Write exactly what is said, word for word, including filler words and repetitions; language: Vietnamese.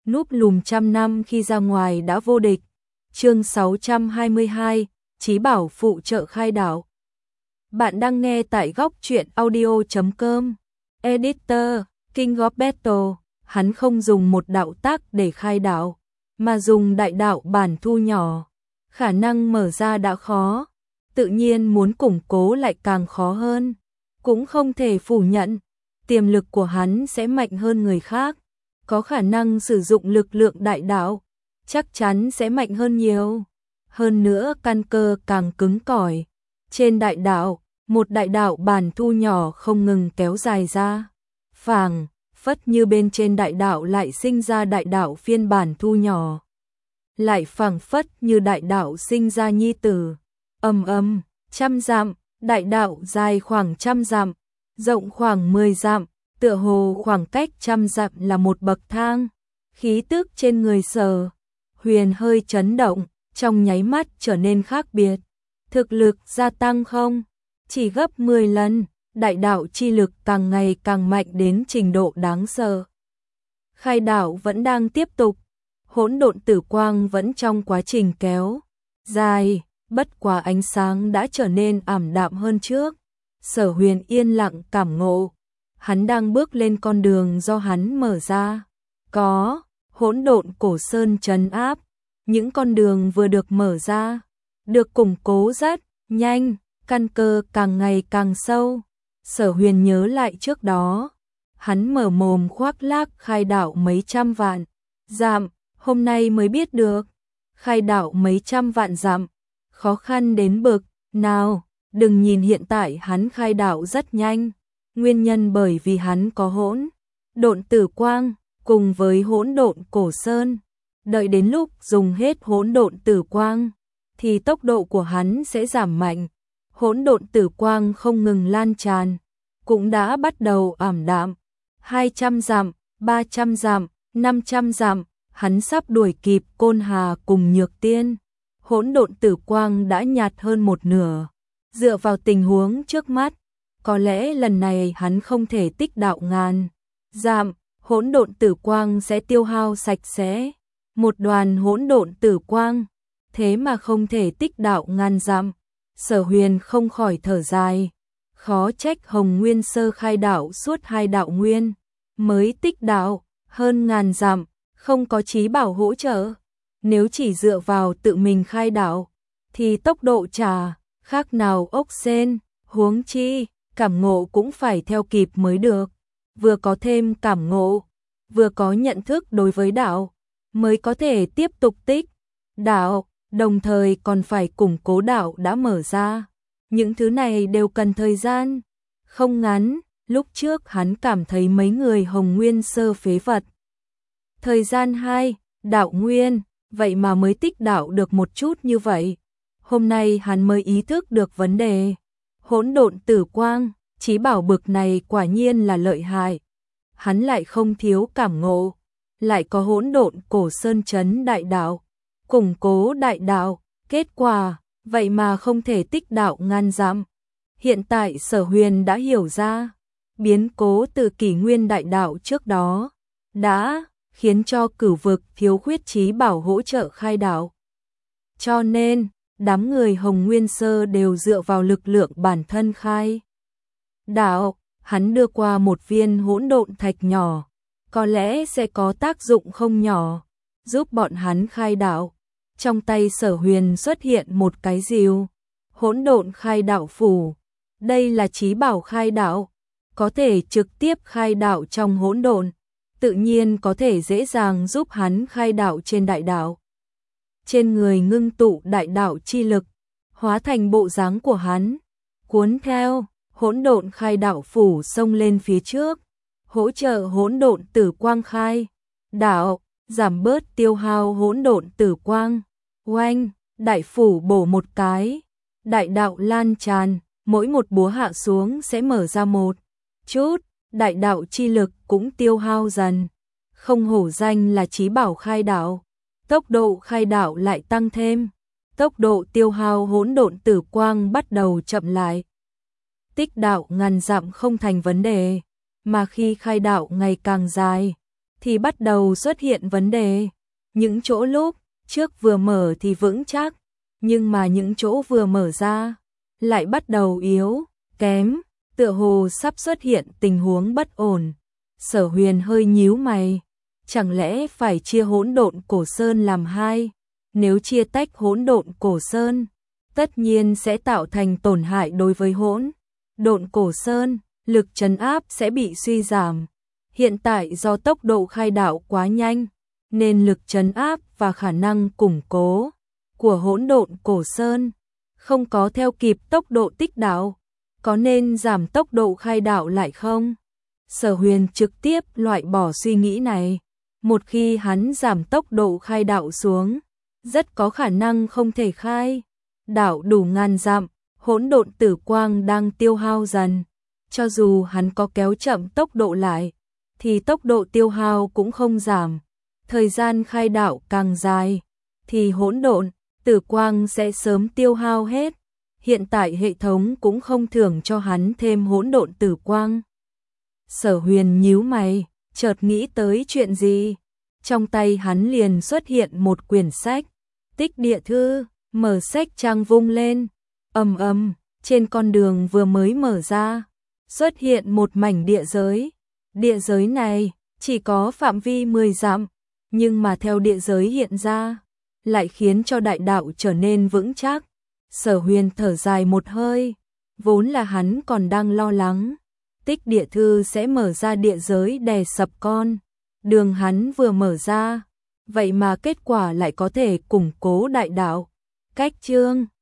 núp lùm trăm năm khi ra ngoài đã vô địch. Chương sáu trăm hai mươi hai, Chí Bảo phụ trợ khai đảo. Bạn đang nghe tại góc truyện audio chấm com. Editor, King of Battle, hắn không dùng một đạo tác để khai đảo, mà dùng đại đạo bản thu nhỏ. Khả năng mở ra đã khó, tự nhiên muốn củng cố lại càng khó hơn. Cũng không thể phủ nhận, tiềm lực của hắn sẽ mạnh hơn người khác. Có khả năng sử dụng lực lượng đại đạo, chắc chắn sẽ mạnh hơn nhiều. Hơn nữa căn cơ càng cứng cỏi. Trên đại đạo, một đại đạo bản thu nhỏ không ngừng kéo dài ra. Phảng phất như bên trên đại đạo lại sinh ra đại đạo phiên bản thu nhỏ. Lại phảng phất như đại đạo sinh ra nhi tử. Ầm ầm, trăm dặm, đại đạo dài khoảng trăm dặm, rộng khoảng mười dặm, tựa hồ khoảng cách trăm dặm là một bậc thang. Khí tức trên người Sở Huyền hơi chấn động, trong nháy mắt trở nên khác biệt. Thực lực gia tăng không? Chỉ gấp mười lần, đại đạo chi lực càng ngày càng mạnh đến trình độ đáng sợ. Khai đảo vẫn đang tiếp tục, hỗn độn tử quang vẫn trong quá trình kéo dài, bất quá ánh sáng đã trở nên ảm đạm hơn trước. Sở Huyền yên lặng cảm ngộ, hắn đang bước lên con đường do hắn mở ra. Có hỗn độn cổ sơn trấn áp, những con đường vừa được mở ra, được củng cố rất nhanh, căn cơ càng ngày càng sâu. Sở Huyền nhớ lại trước đó, hắn mở mồm khoác lác khai đảo mấy trăm vạn dặm, hôm nay mới biết được, khai đảo mấy trăm vạn dặm, khó khăn đến bực nào. Đừng nhìn hiện tại hắn khai đảo rất nhanh, nguyên nhân bởi vì hắn có hỗn độn tử quang cùng với hỗn độn cổ sơn. Đợi đến lúc dùng hết hỗn độn tử quang thì tốc độ của hắn sẽ giảm mạnh. Hỗn độn tử quang không ngừng lan tràn, cũng đã bắt đầu ảm đạm. hai trăm dặm, ba trăm dặm, năm trăm dặm, hắn sắp đuổi kịp Côn Hà cùng Nhược Tiên. Hỗn độn tử quang đã nhạt hơn một nửa. Dựa vào tình huống trước mắt, có lẽ lần này hắn không thể tích đạo ngàn dặm, hỗn độn tử quang sẽ tiêu hao sạch sẽ. Một đoàn hỗn độn tử quang, thế mà không thể tích đạo ngàn dặm. Sở Huyền không khỏi thở dài, khó trách Hồng Nguyên Sơ khai đạo suốt hai đạo nguyên mới tích đạo hơn ngàn dặm, không có Chí Bảo hỗ trợ. Nếu chỉ dựa vào tự mình khai đạo thì tốc độ chả khác nào ốc sên, huống chi cảm ngộ cũng phải theo kịp mới được. Vừa có thêm cảm ngộ, vừa có nhận thức đối với đạo, mới có thể tiếp tục tích đạo, đồng thời còn phải củng cố đạo đã mở ra. Những thứ này đều cần thời gian không ngắn. Lúc trước hắn cảm thấy mấy người Hồng Nguyên Sơ phế vật. Thời gian hai đạo nguyên, vậy mà mới tích đạo được một chút như vậy. Hôm nay hắn mới ý thức được vấn đề. Hỗn độn tử quang, Chí Bảo bực này quả nhiên là lợi hại. Hắn lại không thiếu cảm ngộ, lại có hỗn độn cổ sơn trấn đại đạo, củng cố đại đạo, kết quả vậy mà không thể tích đạo ngàn dặm. Hiện tại Sở Huyền đã hiểu ra, biến cố từ kỷ nguyên đại đạo trước đó đã khiến cho cửu vực thiếu khuyết Chí Bảo hỗ trợ khai đạo. Cho nên đám người Hồng Nguyên Sơ đều dựa vào lực lượng bản thân khai đạo. Hắn đưa qua một viên hỗn độn thạch nhỏ, có lẽ sẽ có tác dụng không nhỏ, giúp bọn hắn khai đạo. Trong tay Sở Huyền xuất hiện một cái rìu, hỗn độn khai đạo phủ. Đây là Chí Bảo khai đạo, có thể trực tiếp khai đạo trong hỗn độn, tự nhiên có thể dễ dàng giúp hắn khai đạo trên đại đạo. Trên người ngưng tụ đại đạo chi lực, hóa thành bộ dáng của hắn, cuốn theo hỗn độn khai đạo phủ xông lên phía trước, hỗ trợ hỗn độn tử quang khai đạo, giảm bớt tiêu hao hỗn độn tử quang. Oanh, đại phủ bổ một cái, đại đạo lan tràn, mỗi một búa hạ xuống sẽ mở ra một chút, đại đạo chi lực cũng tiêu hao dần. Không hổ danh là Chí Bảo khai đạo, tốc độ khai đạo lại tăng thêm, tốc độ tiêu hao hỗn độn tử quang bắt đầu chậm lại. Tích đạo ngàn dặm không thành vấn đề, mà khi khai đạo ngày càng dài, thì bắt đầu xuất hiện vấn đề. Những chỗ lúc trước vừa mở thì vững chắc, nhưng mà những chỗ vừa mở ra lại bắt đầu yếu, kém, tựa hồ sắp xuất hiện tình huống bất ổn. Sở Huyền hơi nhíu mày, chẳng lẽ phải chia hỗn độn cổ sơn làm hai? Nếu chia tách hỗn độn cổ sơn, tất nhiên sẽ tạo thành tổn hại đối với hỗn độn cổ sơn, lực trấn áp sẽ bị suy giảm. Hiện tại do tốc độ khai đạo quá nhanh, nên lực trấn áp và khả năng củng cố của hỗn độn cổ sơn không có theo kịp tốc độ tích đạo, có nên giảm tốc độ khai đạo lại không? Sở Huyền trực tiếp loại bỏ suy nghĩ này. Một khi hắn giảm tốc độ khai đạo xuống, rất có khả năng không thể khai đạo đủ ngàn dặm. Hỗn độn tử quang đang tiêu hao dần, cho dù hắn có kéo chậm tốc độ lại, thì tốc độ tiêu hao cũng không giảm. Thời gian khai đạo càng dài, thì hỗn độn tử quang sẽ sớm tiêu hao hết. Hiện tại hệ thống cũng không thưởng cho hắn thêm hỗn độn tử quang. Sở Huyền nhíu mày, chợt nghĩ tới chuyện gì. Trong tay hắn liền xuất hiện một quyển sách, Tích Địa Thư, mở sách trang vung lên. Ầm ầm, trên con đường vừa mới mở ra, xuất hiện một mảnh địa giới. Địa giới này chỉ có phạm vi mười dặm, nhưng mà theo địa giới hiện ra, lại khiến cho đại đạo trở nên vững chắc. Sở Huyền thở dài một hơi, vốn là hắn còn đang lo lắng Tích Địa Thư sẽ mở ra địa giới đè sập con đường hắn vừa mở ra, vậy mà kết quả lại có thể củng cố đại đạo. Cách chương